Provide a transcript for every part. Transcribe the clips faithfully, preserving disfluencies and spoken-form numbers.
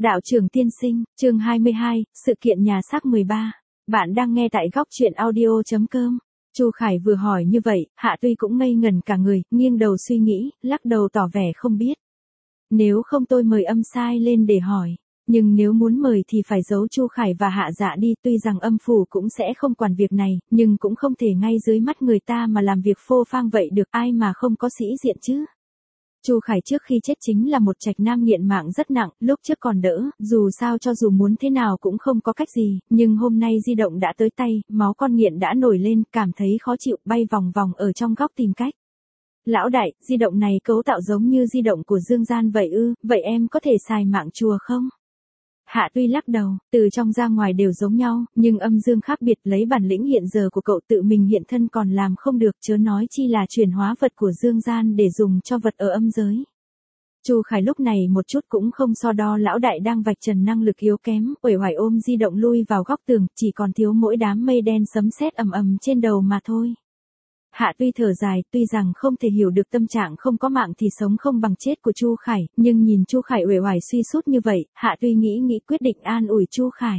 Đạo trưởng tiên sinh, chương hai mươi hai, sự kiện nhà xác mười ba. Bạn đang nghe tại góc truyện audio chấm com. Chu Khải vừa hỏi như vậy, Hạ Tuy cũng ngây ngần cả người, nghiêng đầu suy nghĩ, lắc đầu tỏ vẻ không biết. Nếu không tôi mời âm sai lên để hỏi, nhưng nếu muốn mời thì phải giấu Chu Khải và Hạ Dạ đi, tuy rằng âm phủ cũng sẽ không quản việc này, nhưng cũng không thể ngay dưới mắt người ta mà làm việc phô phang vậy được, ai mà không có sĩ diện chứ. Chu Khải trước khi chết chính là một trạch nam nghiện mạng rất nặng, lúc trước còn đỡ, dù sao cho dù muốn thế nào cũng không có cách gì, nhưng hôm nay di động đã tới tay, máu con nghiện đã nổi lên, cảm thấy khó chịu, bay vòng vòng ở trong góc tìm cách. Lão đại, di động này cấu tạo giống như di động của Dương Gian vậy ư, vậy em có thể xài mạng chùa không? Hạ Tuy lắc đầu, từ trong ra ngoài đều giống nhau, nhưng âm dương khác biệt, lấy bản lĩnh hiện giờ của cậu tự mình hiện thân còn làm không được, chớ nói chi là chuyển hóa vật của Dương Gian để dùng cho vật ở âm giới. Chu Khải lúc này một chút cũng không so đo lão đại đang vạch trần năng lực yếu kém, uể oải ôm di động lui vào góc tường, chỉ còn thiếu mỗi đám mây đen sấm sét ầm ầm trên đầu mà thôi. Hạ Tuy thở dài, tuy rằng không thể hiểu được tâm trạng không có mạng thì sống không bằng chết của Chu Khải, nhưng nhìn Chu Khải uể oải suy sút như vậy, Hạ Tuy nghĩ nghĩ quyết định an ủi Chu Khải.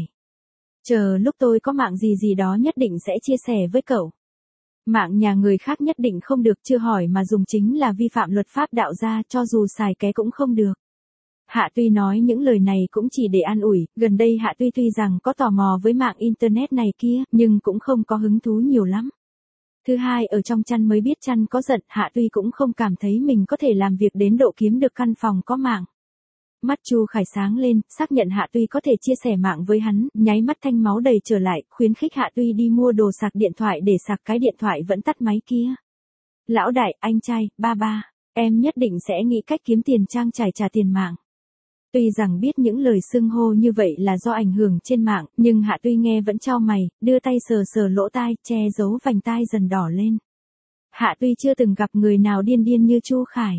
Chờ lúc tôi có mạng gì gì đó nhất định sẽ chia sẻ với cậu. Mạng nhà người khác nhất định không được, chưa hỏi mà dùng chính là vi phạm luật pháp đạo gia, cho dù xài ké cũng không được. Hạ Tuy nói những lời này cũng chỉ để an ủi, gần đây Hạ Tuy tuy rằng có tò mò với mạng internet này kia, nhưng cũng không có hứng thú nhiều lắm. Thứ hai, ở trong chăn mới biết chăn có giận, Hạ Tuy cũng không cảm thấy mình có thể làm việc đến độ kiếm được căn phòng có mạng. Mắt Chu Khải sáng lên, xác nhận Hạ Tuy có thể chia sẻ mạng với hắn, nháy mắt thanh máu đầy trở lại, khuyến khích Hạ Tuy đi mua đồ sạc điện thoại để sạc cái điện thoại vẫn tắt máy kia. Lão đại, anh trai, ba ba, em nhất định sẽ nghĩ cách kiếm tiền trang trải trả tiền mạng. Tuy rằng biết những lời xưng hô như vậy là do ảnh hưởng trên mạng, nhưng Hạ Tuy nghe vẫn chau mày, đưa tay sờ sờ lỗ tai, che giấu vành tai dần đỏ lên. Hạ Tuy chưa từng gặp người nào điên điên như Chu Khải.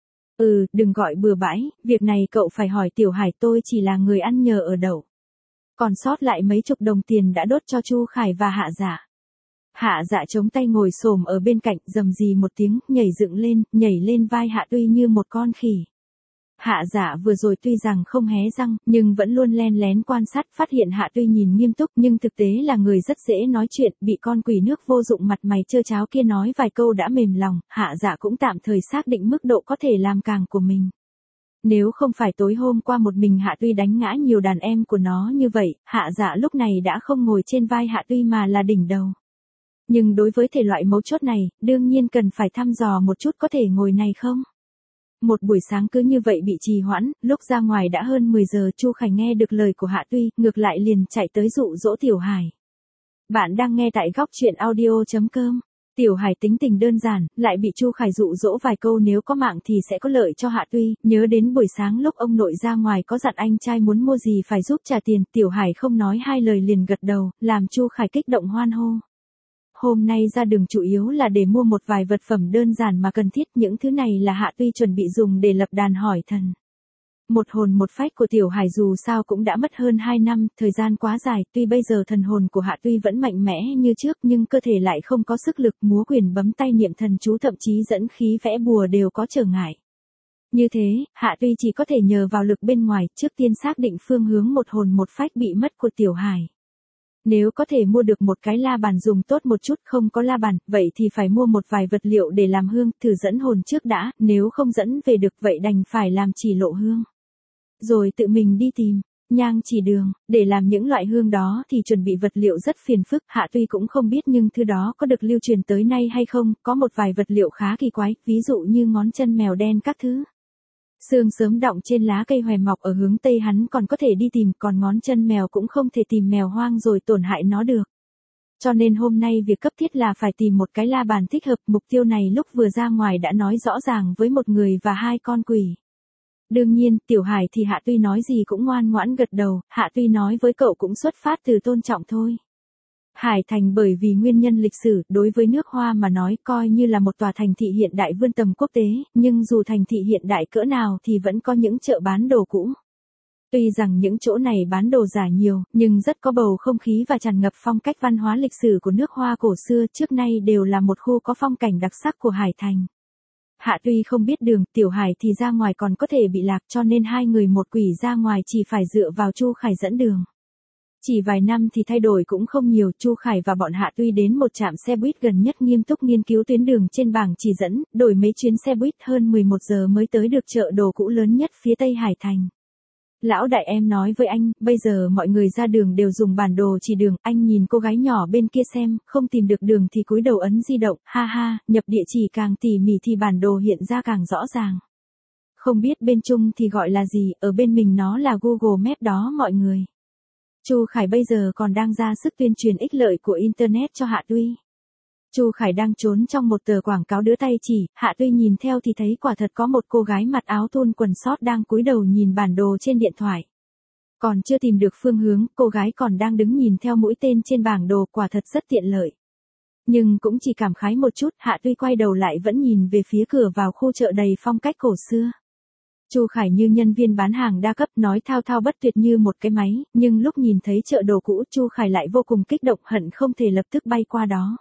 Ừ, đừng gọi bừa bãi, việc này cậu phải hỏi Tiểu Hải, tôi chỉ là người ăn nhờ ở đậu. Còn sót lại mấy chục đồng tiền đã đốt cho Chu Khải và Hạ Dạ. Hạ Dạ chống tay ngồi xổm ở bên cạnh, rầm rì một tiếng, nhảy dựng lên, nhảy lên vai Hạ Tuy như một con khỉ. Hạ Dạ vừa rồi tuy rằng không hé răng, nhưng vẫn luôn len lén quan sát, phát hiện Hạ Tuy nhìn nghiêm túc nhưng thực tế là người rất dễ nói chuyện, bị con quỷ nước vô dụng mặt mày trơ tráo kia nói vài câu đã mềm lòng, Hạ Dạ cũng tạm thời xác định mức độ có thể làm càng của mình. Nếu không phải tối hôm qua một mình Hạ Tuy đánh ngã nhiều đàn em của nó như vậy, Hạ Dạ lúc này đã không ngồi trên vai Hạ Tuy mà là đỉnh đầu. Nhưng đối với thể loại mấu chốt này, đương nhiên cần phải thăm dò một chút có thể ngồi này không? Một buổi sáng cứ như vậy bị trì hoãn, lúc ra ngoài đã hơn mười giờ, Chu Khải nghe được lời của Hạ Tuy, ngược lại liền chạy tới dụ dỗ Tiểu Hải. Bạn đang nghe tại góc truyện audio chấm com. Tiểu Hải tính tình đơn giản, lại bị Chu Khải dụ dỗ vài câu nếu có mạng thì sẽ có lợi cho Hạ Tuy, nhớ đến buổi sáng lúc ông nội ra ngoài có dặn anh trai muốn mua gì phải giúp trả tiền, Tiểu Hải không nói hai lời liền gật đầu, làm Chu Khải kích động hoan hô. Hôm nay ra đường chủ yếu là để mua một vài vật phẩm đơn giản mà cần thiết, những thứ này là Hạ Tuy chuẩn bị dùng để lập đàn hỏi thần. Một hồn một phách của Tiểu Hải dù sao cũng đã mất hơn hai năm, thời gian quá dài, tuy bây giờ thần hồn của Hạ Tuy vẫn mạnh mẽ như trước nhưng cơ thể lại không có sức lực, múa quyền bấm tay niệm thần chú thậm chí dẫn khí vẽ bùa đều có trở ngại. Như thế, Hạ Tuy chỉ có thể nhờ vào lực bên ngoài, trước tiên xác định phương hướng một hồn một phách bị mất của Tiểu Hải. Nếu có thể mua được một cái la bàn dùng tốt một chút, không có la bàn, vậy thì phải mua một vài vật liệu để làm hương, thử dẫn hồn trước đã, nếu không dẫn về được vậy đành phải làm chỉ lộ hương. Rồi tự mình đi tìm, nhang chỉ đường, để làm những loại hương đó thì chuẩn bị vật liệu rất phiền phức, Hạ Tuy cũng không biết nhưng thứ đó có được lưu truyền tới nay hay không, có một vài vật liệu khá kỳ quái, ví dụ như ngón chân mèo đen các thứ. Sương sớm đọng trên lá cây hoè mọc ở hướng Tây hắn còn có thể đi tìm, còn ngón chân mèo cũng không thể tìm mèo hoang rồi tổn hại nó được. Cho nên hôm nay việc cấp thiết là phải tìm một cái la bàn thích hợp, mục tiêu này lúc vừa ra ngoài đã nói rõ ràng với một người và hai con quỷ. Đương nhiên, Tiểu Hải thì Hạ Tuy nói gì cũng ngoan ngoãn gật đầu, Hạ Tuy nói với cậu cũng xuất phát từ tôn trọng thôi. Hải Thành bởi vì nguyên nhân lịch sử, đối với nước Hoa mà nói coi như là một tòa thành thị hiện đại vươn tầm quốc tế, nhưng dù thành thị hiện đại cỡ nào thì vẫn có những chợ bán đồ cũ. Tuy rằng những chỗ này bán đồ giả nhiều, nhưng rất có bầu không khí và tràn ngập phong cách văn hóa lịch sử của nước Hoa cổ xưa, trước nay đều là một khu có phong cảnh đặc sắc của Hải Thành. Hạ Tuy không biết đường, Tiểu Hải thì ra ngoài còn có thể bị lạc, cho nên hai người một quỷ ra ngoài chỉ phải dựa vào Chu Khải dẫn đường. Chỉ vài năm thì thay đổi cũng không nhiều, Chu Khải và bọn Hạ Tuy đến một trạm xe buýt gần nhất nghiêm túc nghiên cứu tuyến đường trên bảng chỉ dẫn, đổi mấy chuyến xe buýt hơn mười một giờ mới tới được chợ đồ cũ lớn nhất phía Tây Hải Thành. Lão đại, em nói với anh, bây giờ mọi người ra đường đều dùng bản đồ chỉ đường, anh nhìn cô gái nhỏ bên kia xem, không tìm được đường thì cúi đầu ấn di động, ha ha, nhập địa chỉ càng tỉ mỉ thì bản đồ hiện ra càng rõ ràng. Không biết bên Trung thì gọi là gì, ở bên mình nó là Google Maps đó mọi người. Chu Khải bây giờ còn đang ra sức tuyên truyền ích lợi của Internet cho Hạ Tuy. Chu Khải đang trốn trong một tờ quảng cáo đưa tay chỉ, Hạ Tuy nhìn theo thì thấy quả thật có một cô gái mặc áo thun quần sót đang cúi đầu nhìn bản đồ trên điện thoại. Còn chưa tìm được phương hướng, cô gái còn đang đứng nhìn theo mũi tên trên bảng đồ, quả thật rất tiện lợi. Nhưng cũng chỉ cảm khái một chút, Hạ Tuy quay đầu lại vẫn nhìn về phía cửa vào khu chợ đầy phong cách cổ xưa. Chu Khải như nhân viên bán hàng đa cấp, nói thao thao bất tuyệt như một cái máy, nhưng lúc nhìn thấy chợ đồ cũ, Chu Khải lại vô cùng kích động, hận không thể lập tức bay qua đó.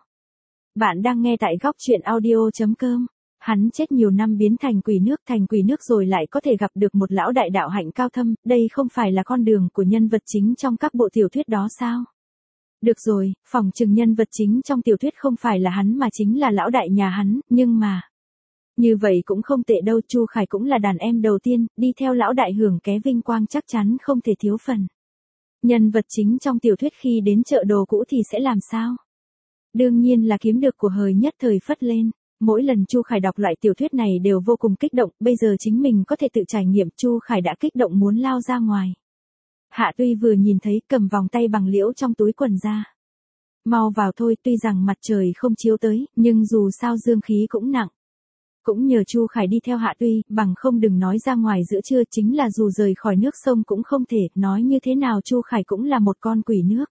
Bạn đang nghe tại góc truyện audio chấm com. Hắn chết nhiều năm biến thành quỷ nước, thành quỷ nước rồi lại có thể gặp được một lão đại đạo hạnh cao thâm, đây không phải là con đường của nhân vật chính trong các bộ tiểu thuyết đó sao? Được rồi, phỏng chừng nhân vật chính trong tiểu thuyết không phải là hắn mà chính là lão đại nhà hắn, nhưng mà... Như vậy cũng không tệ đâu, Chu Khải cũng là đàn em đầu tiên, đi theo lão đại hưởng ké vinh quang chắc chắn không thể thiếu phần. Nhân vật chính trong tiểu thuyết khi đến chợ đồ cũ thì sẽ làm sao? Đương nhiên là kiếm được của hời nhất thời phất lên. Mỗi lần Chu Khải đọc loại tiểu thuyết này đều vô cùng kích động, bây giờ chính mình có thể tự trải nghiệm, Chu Khải đã kích động muốn lao ra ngoài. Hạ Tuy vừa nhìn thấy cầm vòng tay bằng liễu trong túi quần ra. Mau vào thôi, tuy rằng mặt trời không chiếu tới, nhưng dù sao dương khí cũng nặng. Cũng nhờ Chu Khải đi theo Hạ Tuy, bằng không đừng nói ra ngoài giữa trưa, chính là dù rời khỏi nước sông cũng không thể, nói như thế nào Chu Khải cũng là một con quỷ nước.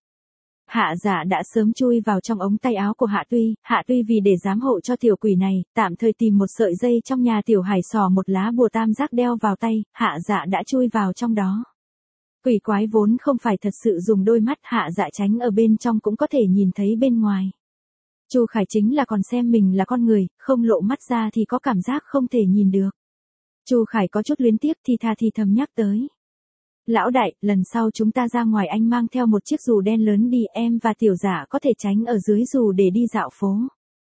Hạ Dạ đã sớm chui vào trong ống tay áo của Hạ Tuy, Hạ Tuy vì để giám hộ cho tiểu quỷ này, tạm thời tìm một sợi dây trong nhà Tiểu Hải xỏ một lá bùa tam giác đeo vào tay, Hạ Dạ đã chui vào trong đó. Quỷ quái vốn không phải thật sự dùng đôi mắt, Hạ Dạ tránh ở bên trong cũng có thể nhìn thấy bên ngoài. Chu Khải chính là còn xem mình là con người, không lộ mắt ra thì có cảm giác không thể nhìn được. Chu Khải có chút luyến tiếc thì tha thì thầm nhắc tới. Lão đại, lần sau chúng ta ra ngoài anh mang theo một chiếc dù đen lớn đi, em và Tiểu Dạ có thể tránh ở dưới dù để đi dạo phố.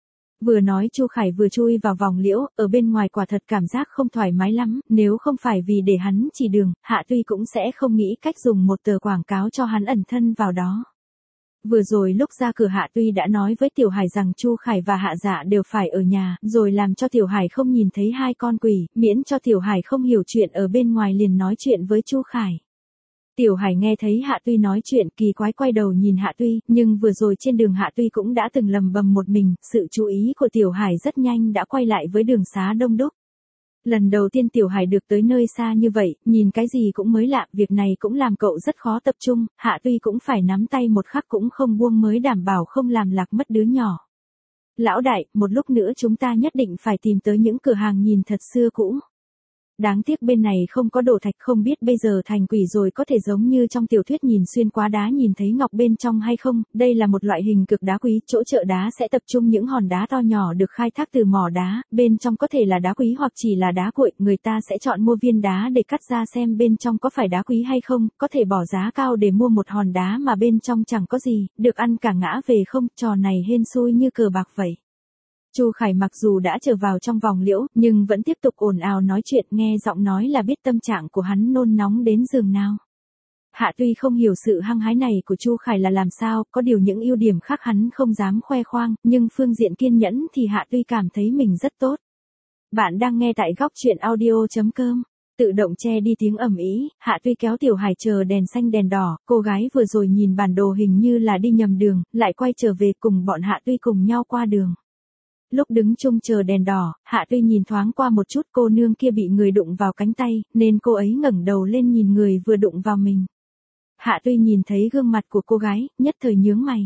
Vừa nói Chu Khải vừa chui vào vòng liễu, ở bên ngoài quả thật cảm giác không thoải mái lắm, nếu không phải vì để hắn chỉ đường, Hạ Tuy cũng sẽ không nghĩ cách dùng một tờ quảng cáo cho hắn ẩn thân vào đó. Vừa rồi lúc ra cửa Hạ Tuy đã nói với Tiểu Hải rằng Chu Khải và Hạ Dạ đều phải ở nhà, rồi làm cho Tiểu Hải không nhìn thấy hai con quỷ, miễn cho Tiểu Hải không hiểu chuyện ở bên ngoài liền nói chuyện với Chu Khải. Tiểu Hải nghe thấy Hạ Tuy nói chuyện kỳ quái quay đầu nhìn Hạ Tuy, nhưng vừa rồi trên đường Hạ Tuy cũng đã từng lầm bầm một mình, sự chú ý của Tiểu Hải rất nhanh đã quay lại với đường xá đông đúc. Lần đầu tiên Tiểu Hải được tới nơi xa như vậy, nhìn cái gì cũng mới lạ, việc này cũng làm cậu rất khó tập trung, Hạ Tuy cũng phải nắm tay một khắc cũng không buông mới đảm bảo không làm lạc mất đứa nhỏ. Lão đại, một lúc nữa chúng ta nhất định phải tìm tới những cửa hàng nhìn thật xưa cũ. Đáng tiếc bên này không có đồ thạch, không biết bây giờ thành quỷ rồi có thể giống như trong tiểu thuyết nhìn xuyên qua đá nhìn thấy ngọc bên trong hay không, đây là một loại hình cực đá quý, chỗ chợ đá sẽ tập trung những hòn đá to nhỏ được khai thác từ mỏ đá, bên trong có thể là đá quý hoặc chỉ là đá cuội, người ta sẽ chọn mua viên đá để cắt ra xem bên trong có phải đá quý hay không, có thể bỏ giá cao để mua một hòn đá mà bên trong chẳng có gì, được ăn cả ngã về không, trò này hên xui như cờ bạc vậy. Chu Khải mặc dù đã trở vào trong vòng liễu, nhưng vẫn tiếp tục ồn ào nói chuyện, nghe giọng nói là biết tâm trạng của hắn nôn nóng đến giường nào. Hạ Tuy không hiểu sự hăng hái này của Chu Khải là làm sao, có điều những ưu điểm khác hắn không dám khoe khoang, nhưng phương diện kiên nhẫn thì Hạ Tuy cảm thấy mình rất tốt. Bạn đang nghe tại góc truyện audio chấm com. Tự động che đi tiếng ầm ĩ, Hạ Tuy kéo Tiểu Hải chờ đèn xanh đèn đỏ, cô gái vừa rồi nhìn bản đồ hình như là đi nhầm đường, lại quay trở về cùng bọn Hạ Tuy cùng nhau qua đường. Lúc đứng chung chờ đèn đỏ, Hạ Tuy nhìn thoáng qua một chút, cô nương kia bị người đụng vào cánh tay, nên cô ấy ngẩng đầu lên nhìn người vừa đụng vào mình. Hạ Tuy nhìn thấy gương mặt của cô gái, nhất thời nhướng mày.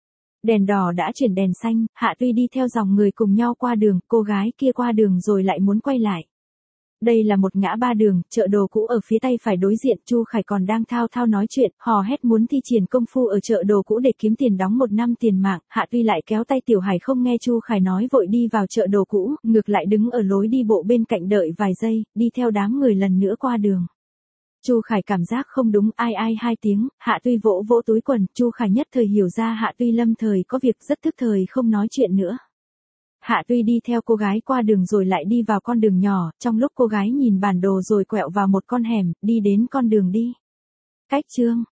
Đèn đỏ đã chuyển đèn xanh, Hạ Tuy đi theo dòng người cùng nhau qua đường, cô gái kia qua đường rồi lại muốn quay lại. Đây là một ngã ba đường, chợ đồ cũ ở phía tay phải đối diện, Chu Khải còn đang thao thao nói chuyện, hò hét muốn thi triển công phu ở chợ đồ cũ để kiếm tiền đóng một năm tiền mạng. Hạ Tuy lại kéo tay Tiểu Hải không nghe Chu Khải nói vội đi vào chợ đồ cũ, ngược lại đứng ở lối đi bộ bên cạnh đợi vài giây, đi theo đám người lần nữa qua đường. Chu Khải cảm giác không đúng, ai ai hai tiếng, Hạ Tuy vỗ vỗ túi quần, Chu Khải nhất thời hiểu ra Hạ Tuy lâm thời có việc, rất tức thời không nói chuyện nữa. Hạ Tuy đi theo cô gái qua đường rồi lại đi vào con đường nhỏ, trong lúc cô gái nhìn bản đồ rồi quẹo vào một con hẻm, đi đến con đường đi. Cách chương